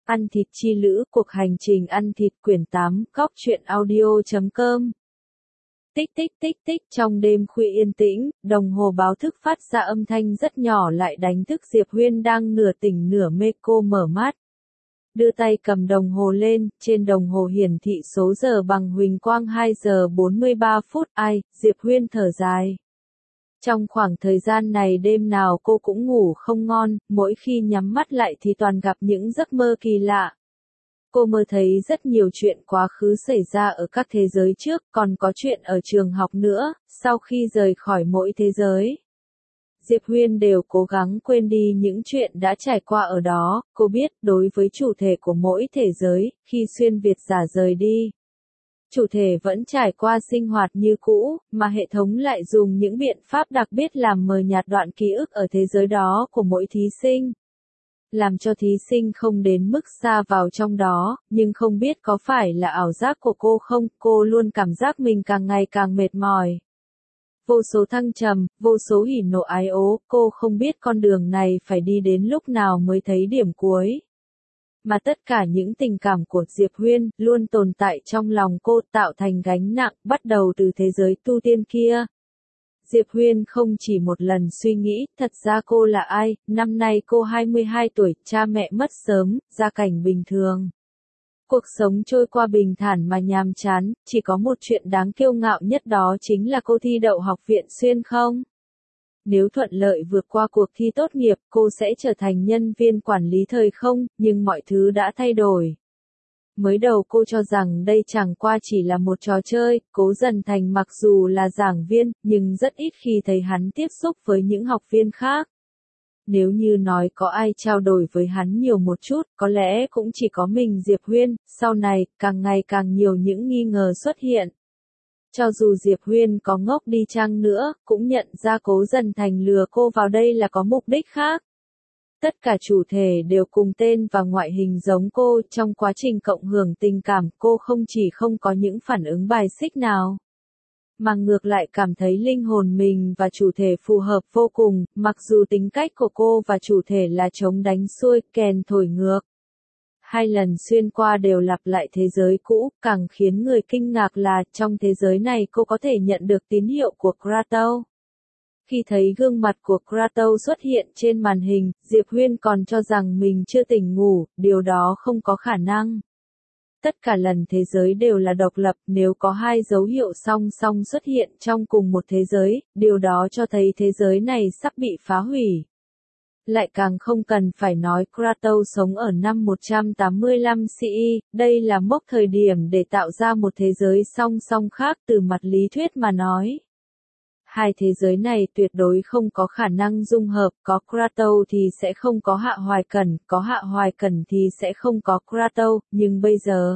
Ăn thịt chi lữ, cuộc hành trình ăn thịt quyển 8, góc truyện audio.com. Tích tích tích tích, trong đêm khuya yên tĩnh, đồng hồ báo thức phát ra âm thanh rất nhỏ lại đánh thức Diệp Huyên đang nửa tỉnh nửa mê. Cô mở mắt, đưa tay cầm đồng hồ lên, trên đồng hồ hiển thị số giờ bằng huỳnh quang 2 giờ 43 phút. Ai, Diệp Huyên thở dài. Trong khoảng thời gian này đêm nào cô cũng ngủ không ngon, mỗi khi nhắm mắt lại thì toàn gặp những giấc mơ kỳ lạ. Cô mơ thấy rất nhiều chuyện quá khứ xảy ra ở các thế giới trước, còn có chuyện ở trường học nữa, sau khi rời khỏi mỗi thế giới. Diệp Huyên đều cố gắng quên đi những chuyện đã trải qua ở đó. Cô biết, đối với chủ thể của mỗi thế giới, khi xuyên Việt giả rời đi, chủ thể vẫn trải qua sinh hoạt như cũ, mà hệ thống lại dùng những biện pháp đặc biệt làm mờ nhạt đoạn ký ức ở thế giới đó của mỗi thí sinh, làm cho thí sinh không đến mức xa vào trong đó. Nhưng không biết có phải là ảo giác của cô không, cô luôn cảm giác mình càng ngày càng mệt mỏi. Vô số thăng trầm, vô số hỉ nộ ái ố, cô không biết con đường này phải đi đến lúc nào mới thấy điểm cuối. Mà tất cả những tình cảm của Diệp Huyên luôn tồn tại trong lòng cô, tạo thành gánh nặng, bắt đầu từ thế giới tu tiên kia. Diệp Huyên không chỉ một lần suy nghĩ, thật ra cô là ai. Năm nay cô 22 tuổi, cha mẹ mất sớm, gia cảnh bình thường. Cuộc sống trôi qua bình thản mà nhàm chán, chỉ có một chuyện đáng kiêu ngạo nhất, đó chính là cô thi đậu học viện Xuyên không. Nếu thuận lợi vượt qua cuộc thi tốt nghiệp, cô sẽ trở thành nhân viên quản lý thời không, nhưng mọi thứ đã thay đổi. Mới đầu cô cho rằng đây chẳng qua chỉ là một trò chơi. Cố Dần Thành mặc dù là giảng viên, nhưng rất ít khi thấy hắn tiếp xúc với những học viên khác. Nếu như nói có ai trao đổi với hắn nhiều một chút, có lẽ cũng chỉ có mình Diệp Huyên. Sau này, càng ngày càng nhiều những nghi ngờ xuất hiện. Cho dù Diệp Huyên có ngốc đi chăng nữa, cũng nhận ra Cố Dần Thành lừa cô vào đây là có mục đích khác. Tất cả chủ thể đều cùng tên và ngoại hình giống cô. Trong quá trình cộng hưởng tình cảm, cô không chỉ không có những phản ứng bài xích nào, mà ngược lại cảm thấy linh hồn mình và chủ thể phù hợp vô cùng. Mặc dù tính cách của cô và chủ thể là chống đánh xuôi, kèn thổi ngược. Hai lần xuyên qua đều lặp lại thế giới cũ, càng khiến người kinh ngạc là trong thế giới này cô có thể nhận được tín hiệu của Kratos. Khi thấy gương mặt của Kratos xuất hiện trên màn hình, Diệp Huyên còn cho rằng mình chưa tỉnh ngủ, điều đó không có khả năng. Tất cả lần thế giới đều là độc lập, nếu có hai dấu hiệu song song xuất hiện trong cùng một thế giới, điều đó cho thấy thế giới này sắp bị phá hủy. Lại càng không cần phải nói Kratos sống ở năm 185 CE, đây là mốc thời điểm để tạo ra một thế giới song song khác. Từ mặt lý thuyết mà nói, hai thế giới này tuyệt đối không có khả năng dung hợp, có Kratos thì sẽ không có Hạ Hoài Cẩn, có Hạ Hoài Cẩn thì sẽ không có Kratos. Nhưng bây giờ,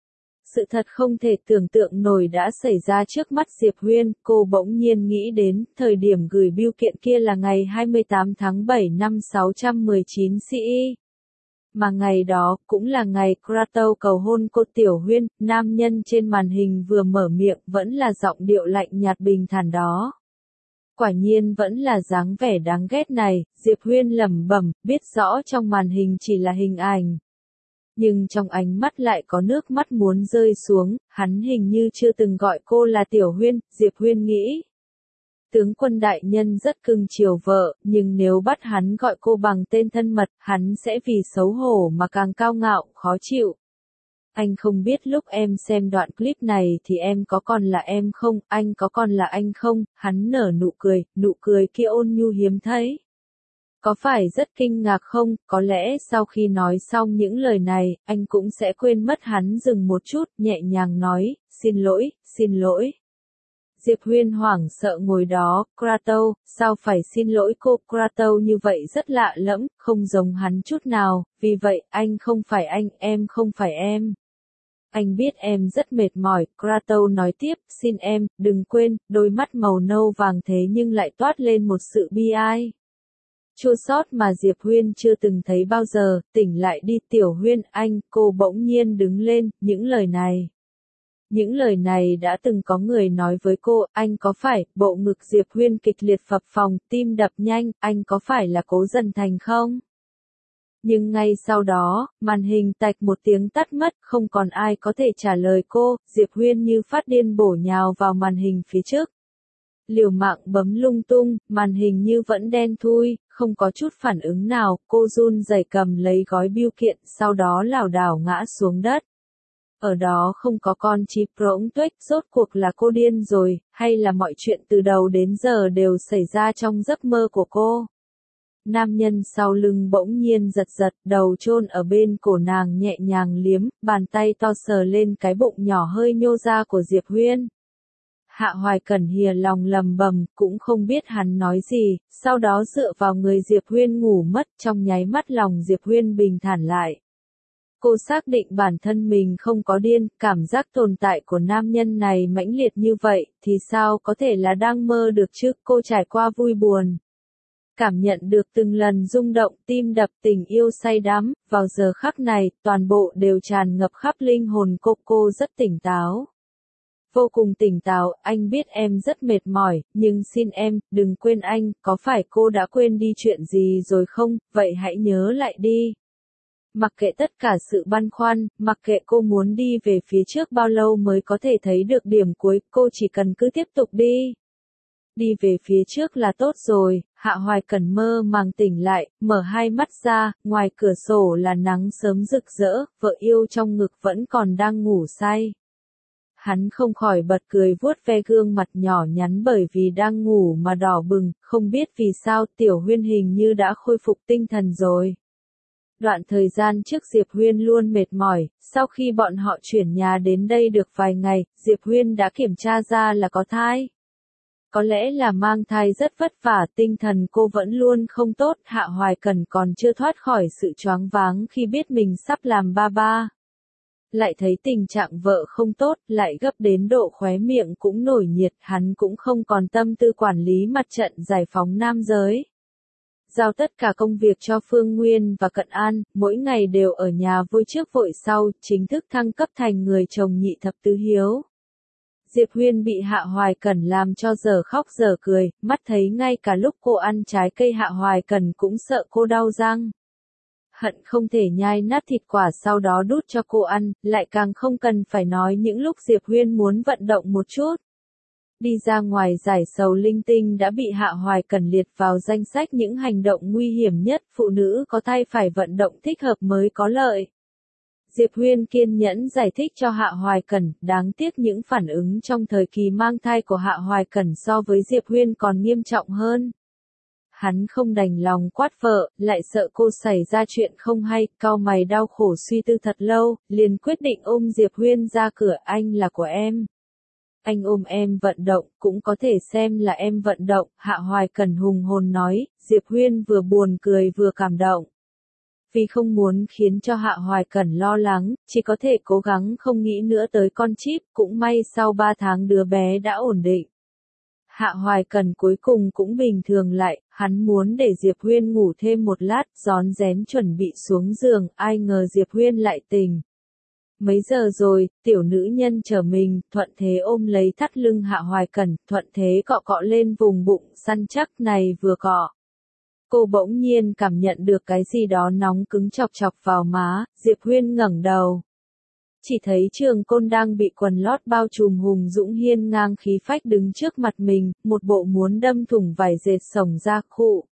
sự thật không thể tưởng tượng nổi đã xảy ra trước mắt Diệp Huyên. Cô bỗng nhiên nghĩ đến, thời điểm gửi bưu kiện kia là ngày 28 tháng 7 năm 619 CE. Mà ngày đó, cũng là ngày Kratos cầu hôn cô Tiểu Huyên. Nam nhân trên màn hình vừa mở miệng, vẫn là giọng điệu lạnh nhạt bình thản đó. Quả nhiên vẫn là dáng vẻ đáng ghét này, Diệp Huyên lẩm bẩm, biết rõ trong màn hình chỉ là hình ảnh. Nhưng trong ánh mắt lại có nước mắt muốn rơi xuống. Hắn hình như chưa từng gọi cô là Tiểu Huyên. Diệp Huyên nghĩ, tướng quân đại nhân rất cưng chiều vợ, nhưng nếu bắt hắn gọi cô bằng tên thân mật, hắn sẽ vì xấu hổ mà càng cao ngạo, khó chịu. Anh không biết lúc em xem đoạn clip này thì em có còn là em không, anh có còn là anh không. Hắn nở nụ cười kia ôn nhu hiếm thấy. Có phải rất kinh ngạc không? Có lẽ sau khi nói xong những lời này, anh cũng sẽ quên mất. Hắn dừng một chút, nhẹ nhàng nói, xin lỗi. Diệp Huyên hoảng sợ ngồi đó. Kratos, sao phải xin lỗi cô? Kratos như vậy rất lạ lẫm, không giống hắn chút nào, vì vậy, anh không phải anh, em không phải em. Anh biết em rất mệt mỏi. Kratos nói tiếp, xin em, đừng quên, đôi mắt màu nâu vàng thế nhưng lại toát lên một sự bi ai, chua xót mà Diệp Huyên chưa từng thấy bao giờ. Tỉnh lại đi Tiểu Huyên, anh. Cô bỗng nhiên đứng lên. Những lời này đã từng có người nói với cô. Anh có phải? Bộ ngực Diệp Huyên kịch liệt phập phồng, tim đập nhanh. Anh có phải là Cố Dần Thành không? Nhưng ngay sau đó, màn hình tạch một tiếng tắt mất, không còn ai có thể trả lời cô, Diệp Huyên như phát điên bổ nhào vào màn hình phía trước. Liều mạng bấm lung tung, màn hình như vẫn đen thui, không có chút phản ứng nào, cô run rẩy cầm lấy gói bưu kiện, sau đó lảo đảo ngã xuống đất. Ở đó không có con chip rỗng tuếch, rốt cuộc là cô điên rồi, hay là mọi chuyện từ đầu đến giờ đều xảy ra trong giấc mơ của cô? Nam nhân sau lưng bỗng nhiên giật giật, đầu chôn ở bên cổ nàng nhẹ nhàng liếm, bàn tay to sờ lên cái bụng nhỏ hơi nhô ra của Diệp Huyên. Hạ Hoài Cẩn hìa lòng lầm bầm, cũng không biết hắn nói gì, sau đó dựa vào người Diệp Huyên ngủ mất, trong nháy mắt lòng Diệp Huyên bình thản lại. Cô xác định bản thân mình không có điên, cảm giác tồn tại của nam nhân này mãnh liệt như vậy, thì sao có thể là đang mơ được chứ, cô trải qua vui buồn. Cảm nhận được từng lần rung động, tim đập, tình yêu say đắm, vào giờ khắc này, toàn bộ đều tràn ngập khắp linh hồn cô rất tỉnh táo. Vô cùng tỉnh táo, anh biết em rất mệt mỏi, nhưng xin em, đừng quên anh, có phải cô đã quên đi chuyện gì rồi không, vậy hãy nhớ lại đi. Mặc kệ tất cả sự băn khoăn, mặc kệ cô muốn đi về phía trước bao lâu mới có thể thấy được điểm cuối, cô chỉ cần cứ tiếp tục đi. Đi về phía trước là tốt rồi, Hạ Hoài Cẩn mơ màng tỉnh lại, mở hai mắt ra, ngoài cửa sổ là nắng sớm rực rỡ, vợ yêu trong ngực vẫn còn đang ngủ say. Hắn không khỏi bật cười vuốt ve gương mặt nhỏ nhắn bởi vì đang ngủ mà đỏ bừng, không biết vì sao Tiểu Huyên hình như đã khôi phục tinh thần rồi. Đoạn thời gian trước Diệp Huyên luôn mệt mỏi, sau khi bọn họ chuyển nhà đến đây được vài ngày, Diệp Huyên đã kiểm tra ra là có thai. Có lẽ là mang thai rất vất vả, tinh thần cô vẫn luôn không tốt, Hạ Hoài Cẩn còn chưa thoát khỏi sự choáng váng khi biết mình sắp làm ba ba. Lại thấy tình trạng vợ không tốt, lại gấp đến độ khóe miệng cũng nổi nhiệt, hắn cũng không còn tâm tư quản lý mặt trận giải phóng nam giới. Giao tất cả công việc cho Phương Nguyên và Cận An, mỗi ngày đều ở nhà vui trước vội sau, chính thức thăng cấp thành người chồng nhị thập tứ hiếu. Diệp Huyên bị Hạ Hoài Cẩn làm cho giờ khóc giờ cười, mắt thấy ngay cả lúc cô ăn trái cây Hạ Hoài Cẩn cũng sợ cô đau răng. Hận không thể nhai nát thịt quả sau đó đút cho cô ăn, lại càng không cần phải nói những lúc Diệp Huyên muốn vận động một chút. Đi ra ngoài giải sầu linh tinh đã bị Hạ Hoài Cẩn liệt vào danh sách những hành động nguy hiểm nhất, phụ nữ có thai phải vận động thích hợp mới có lợi. Diệp Huyên kiên nhẫn giải thích cho Hạ Hoài Cẩn, đáng tiếc những phản ứng trong thời kỳ mang thai của Hạ Hoài Cẩn so với Diệp Huyên còn nghiêm trọng hơn. Hắn không đành lòng quát vợ, lại sợ cô xảy ra chuyện không hay, cau mày đau khổ suy tư thật lâu, liền quyết định ôm Diệp Huyên ra cửa, anh là của em. Anh ôm em vận động, cũng có thể xem là em vận động, Hạ Hoài Cẩn hùng hồn nói, Diệp Huyên vừa buồn cười vừa cảm động. Vì không muốn khiến cho Hạ Hoài Cẩn lo lắng, chỉ có thể cố gắng không nghĩ nữa tới con chip, cũng may sau 3 tháng đứa bé đã ổn định. Hạ Hoài Cẩn cuối cùng cũng bình thường lại, hắn muốn để Diệp Huyên ngủ thêm một lát, rón rén chuẩn bị xuống giường, ai ngờ Diệp Huyên lại tỉnh. Mấy giờ rồi, tiểu nữ nhân chờ mình, thuận thế ôm lấy thắt lưng Hạ Hoài Cẩn, thuận thế cọ cọ lên vùng bụng săn chắc này vừa cọ. Cô bỗng nhiên cảm nhận được cái gì đó nóng cứng chọc chọc vào má, Diệp Huyên ngẩng đầu. Chỉ thấy Trường Côn đang bị quần lót bao trùm hùng dũng hiên ngang khí phách đứng trước mặt mình, một bộ muốn đâm thủng vải dệt sổng ra khụ.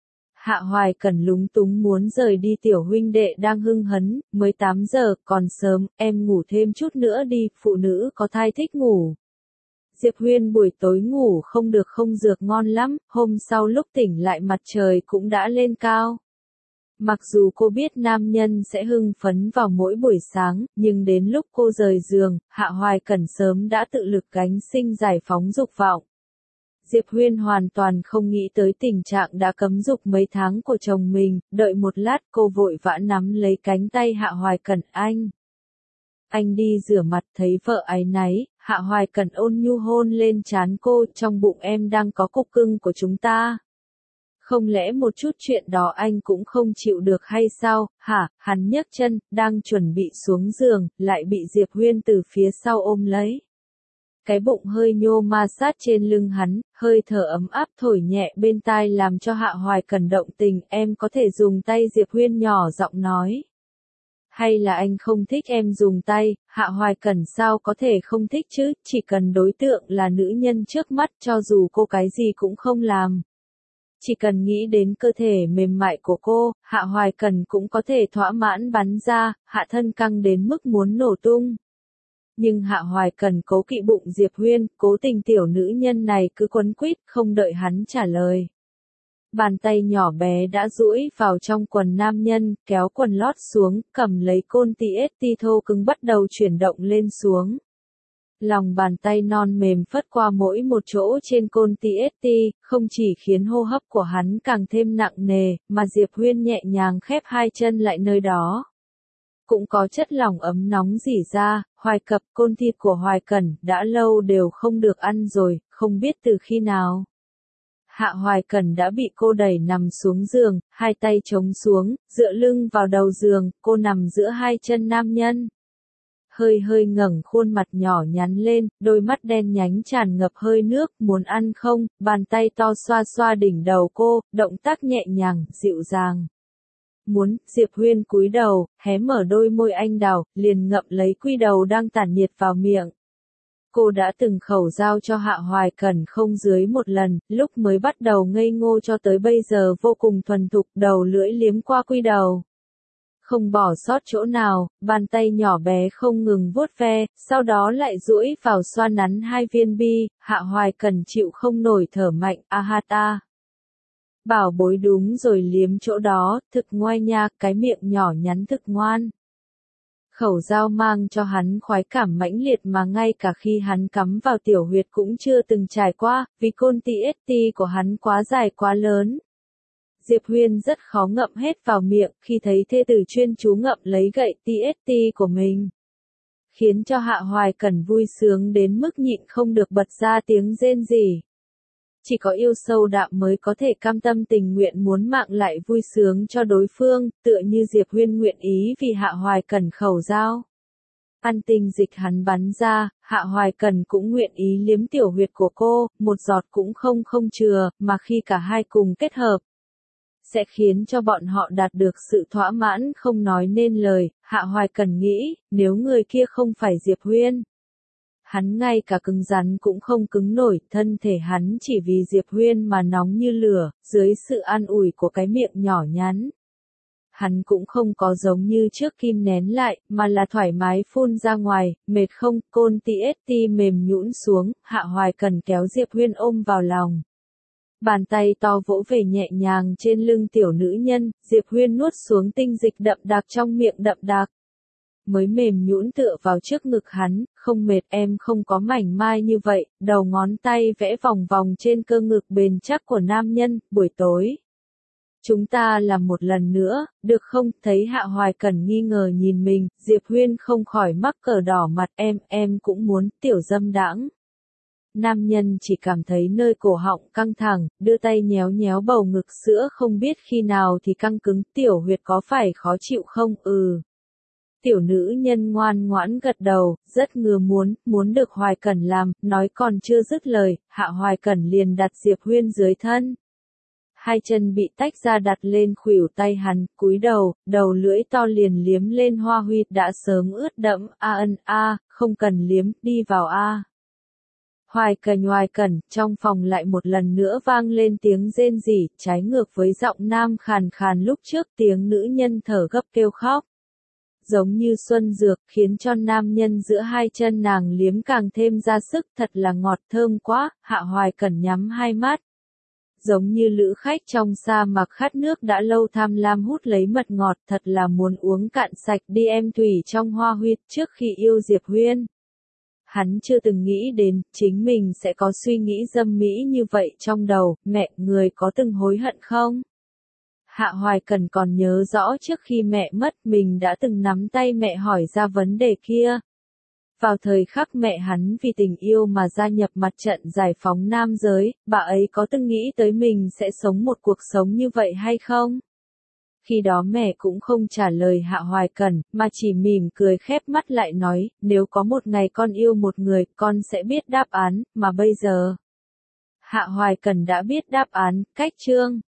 Hạ Hoài Cẩn lúng túng muốn rời đi, tiểu huynh đệ đang hưng hấn, mới 8 giờ, còn sớm, em ngủ thêm chút nữa đi, phụ nữ có thai thích ngủ. Diệp Huyên buổi tối ngủ không được không dược ngon lắm, hôm sau lúc tỉnh lại mặt trời cũng đã lên cao. Mặc dù cô biết nam nhân sẽ hưng phấn vào mỗi buổi sáng, nhưng đến lúc cô rời giường, Hạ Hoài Cẩn sớm đã tự lực gánh sinh giải phóng dục vọng. Diệp Huyên hoàn toàn không nghĩ tới tình trạng đã cấm dục mấy tháng của chồng mình, đợi một lát cô vội vã nắm lấy cánh tay Hạ Hoài Cẩn, anh đi rửa mặt, thấy vợ áy náy, Hạ Hoài Cẩn ôn nhu hôn lên trán cô, trong bụng em đang có cục cưng của chúng ta. Không lẽ một chút chuyện đó anh cũng không chịu được hay sao, hả, hắn nhấc chân, đang chuẩn bị xuống giường, lại bị Diệp Huyên từ phía sau ôm lấy. Cái bụng hơi nhô ma sát trên lưng hắn, hơi thở ấm áp thổi nhẹ bên tai làm cho Hạ Hoài Cần động tình. Em có thể dùng tay, Diệp Huyên nhỏ giọng nói. Hay là anh không thích em dùng tay? Hạ Hoài Cần sao có thể không thích chứ, chỉ cần đối tượng là nữ nhân trước mắt, cho dù cô cái gì cũng không làm. Chỉ cần nghĩ đến cơ thể mềm mại của cô, Hạ Hoài Cần cũng có thể thỏa mãn bắn ra, hạ thân căng đến mức muốn nổ tung. Nhưng Hạ Hoài Cần cố kỵ bụng Diệp Huyên, cố tình tiểu nữ nhân này cứ quấn quýt, không đợi hắn trả lời. Bàn tay nhỏ bé đã duỗi vào trong quần nam nhân, kéo quần lót xuống, cầm lấy côn TST thô cứng bắt đầu chuyển động lên xuống. Lòng bàn tay non mềm phất qua mỗi một chỗ trên côn TST, không chỉ khiến hô hấp của hắn càng thêm nặng nề, mà Diệp Huyên nhẹ nhàng khép hai chân lại nơi đó. Cũng có chất lỏng ấm nóng rỉ ra, Hoài Cập, côn thịt của Hoài Cần, đã lâu đều không được ăn rồi, không biết từ khi nào. Hạ Hoài Cần đã bị cô đẩy nằm xuống giường, hai tay chống xuống, dựa lưng vào đầu giường, cô nằm giữa hai chân nam nhân. Hơi ngẩng khuôn mặt nhỏ nhắn lên, đôi mắt đen nhánh tràn ngập hơi nước, muốn ăn không, bàn tay to xoa xoa đỉnh đầu cô, động tác nhẹ nhàng, dịu dàng. Muốn, Diệp Huyên cúi đầu, hé mở đôi môi anh đào, liền ngậm lấy quy đầu đang tản nhiệt vào miệng. Cô đã từng khẩu giao cho Hạ Hoài Cần không dưới một lần, lúc mới bắt đầu ngây ngô cho tới bây giờ vô cùng thuần thục, đầu lưỡi liếm qua quy đầu. Không bỏ sót chỗ nào, bàn tay nhỏ bé không ngừng vuốt ve, sau đó lại duỗi vào xoa nắn hai viên bi, Hạ Hoài Cần chịu không nổi thở mạnh, a ha ta. Bảo bối đúng rồi, liếm chỗ đó, thực ngoai nha, cái miệng nhỏ nhắn thực ngoan. Khẩu dao mang cho hắn khoái cảm mãnh liệt mà ngay cả khi hắn cắm vào tiểu huyệt cũng chưa từng trải qua, vì côn TST của hắn quá dài quá lớn. Diệp Huyên rất khó ngậm hết vào miệng khi thấy thê tử chuyên chú ngậm lấy gậy TST của mình. Khiến cho Hạ Hoài Cần vui sướng đến mức nhịn không được bật ra tiếng rên rỉ. Chỉ có yêu sâu đạm mới có thể cam tâm tình nguyện muốn mạng lại vui sướng cho đối phương, tựa như Diệp Huyên nguyện ý vì Hạ Hoài Cần khẩu dao. Ăn tinh dịch hắn bắn ra, Hạ Hoài Cần cũng nguyện ý liếm tiểu huyệt của cô, một giọt cũng không chừa, mà khi cả hai cùng kết hợp, sẽ khiến cho bọn họ đạt được sự thỏa mãn không nói nên lời. Hạ Hoài Cần nghĩ, nếu người kia không phải Diệp Huyên, hắn ngay cả cứng rắn cũng không cứng nổi, thân thể hắn chỉ vì Diệp Huyên mà nóng như lửa, dưới sự an ủi của cái miệng nhỏ nhắn. Hắn cũng không có giống như trước kim nén lại, mà là thoải mái phun ra ngoài, mệt không, côn TST mềm nhũn xuống, Hạ Hoài Cần kéo Diệp Huyên ôm vào lòng. Bàn tay to vỗ về nhẹ nhàng trên lưng tiểu nữ nhân, Diệp Huyên nuốt xuống tinh dịch đậm đặc trong miệng đậm đặc. Mới mềm nhũn tựa vào trước ngực hắn, không mệt, em không có mảnh mai như vậy, đầu ngón tay vẽ vòng vòng trên cơ ngực bền chắc của nam nhân, buổi tối. Chúng ta làm một lần nữa, được không? Thấy Hạ Hoài Cần nghi ngờ nhìn mình, Diệp Huyên không khỏi mắc cờ đỏ mặt, em cũng muốn, tiểu dâm đãng. Nam nhân chỉ cảm thấy nơi cổ họng căng thẳng, đưa tay nhéo nhéo bầu ngực sữa không biết khi nào thì căng cứng, tiểu huyệt có phải khó chịu không? Tiểu nữ nhân ngoan ngoãn gật đầu, rất ngừa muốn được Hoài Cần làm, nói còn chưa dứt lời, Hạ Hoài Cần liền đặt Diệp Huyên dưới thân. Hai chân bị tách ra đặt lên khuỷu tay hắn, cúi đầu, đầu lưỡi to liền liếm lên hoa huyệt đã sớm ướt đẫm, không cần liếm, đi vào a. Hoài Cần, trong phòng lại một lần nữa vang lên tiếng rên rỉ, trái ngược với giọng nam khàn khàn lúc trước, tiếng nữ nhân thở gấp kêu khóc. Giống như xuân dược, khiến cho nam nhân giữa hai chân nàng liếm càng thêm ra sức, thật là ngọt thơm quá, Hạ Hoài Cần nhắm hai mắt. Giống như lữ khách trong sa mạc khát nước đã lâu tham lam hút lấy mật ngọt, thật là muốn uống cạn sạch đi em thủy trong hoa huyệt. Trước khi yêu Diệp Huyên, hắn chưa từng nghĩ đến, chính mình sẽ có suy nghĩ dâm mỹ như vậy trong đầu. Mẹ, người có từng hối hận không? Hạ Hoài Cần còn nhớ rõ trước khi mẹ mất, mình đã từng nắm tay mẹ hỏi ra vấn đề kia. Vào thời khắc mẹ hắn vì tình yêu mà gia nhập mặt trận giải phóng nam giới, bà ấy có từng nghĩ tới mình sẽ sống một cuộc sống như vậy hay không? Khi đó mẹ cũng không trả lời Hạ Hoài Cẩn, mà chỉ mỉm cười khép mắt lại nói, nếu có một ngày con yêu một người, con sẽ biết đáp án, mà bây giờ. Hạ Hoài Cẩn đã biết đáp án, cách chương.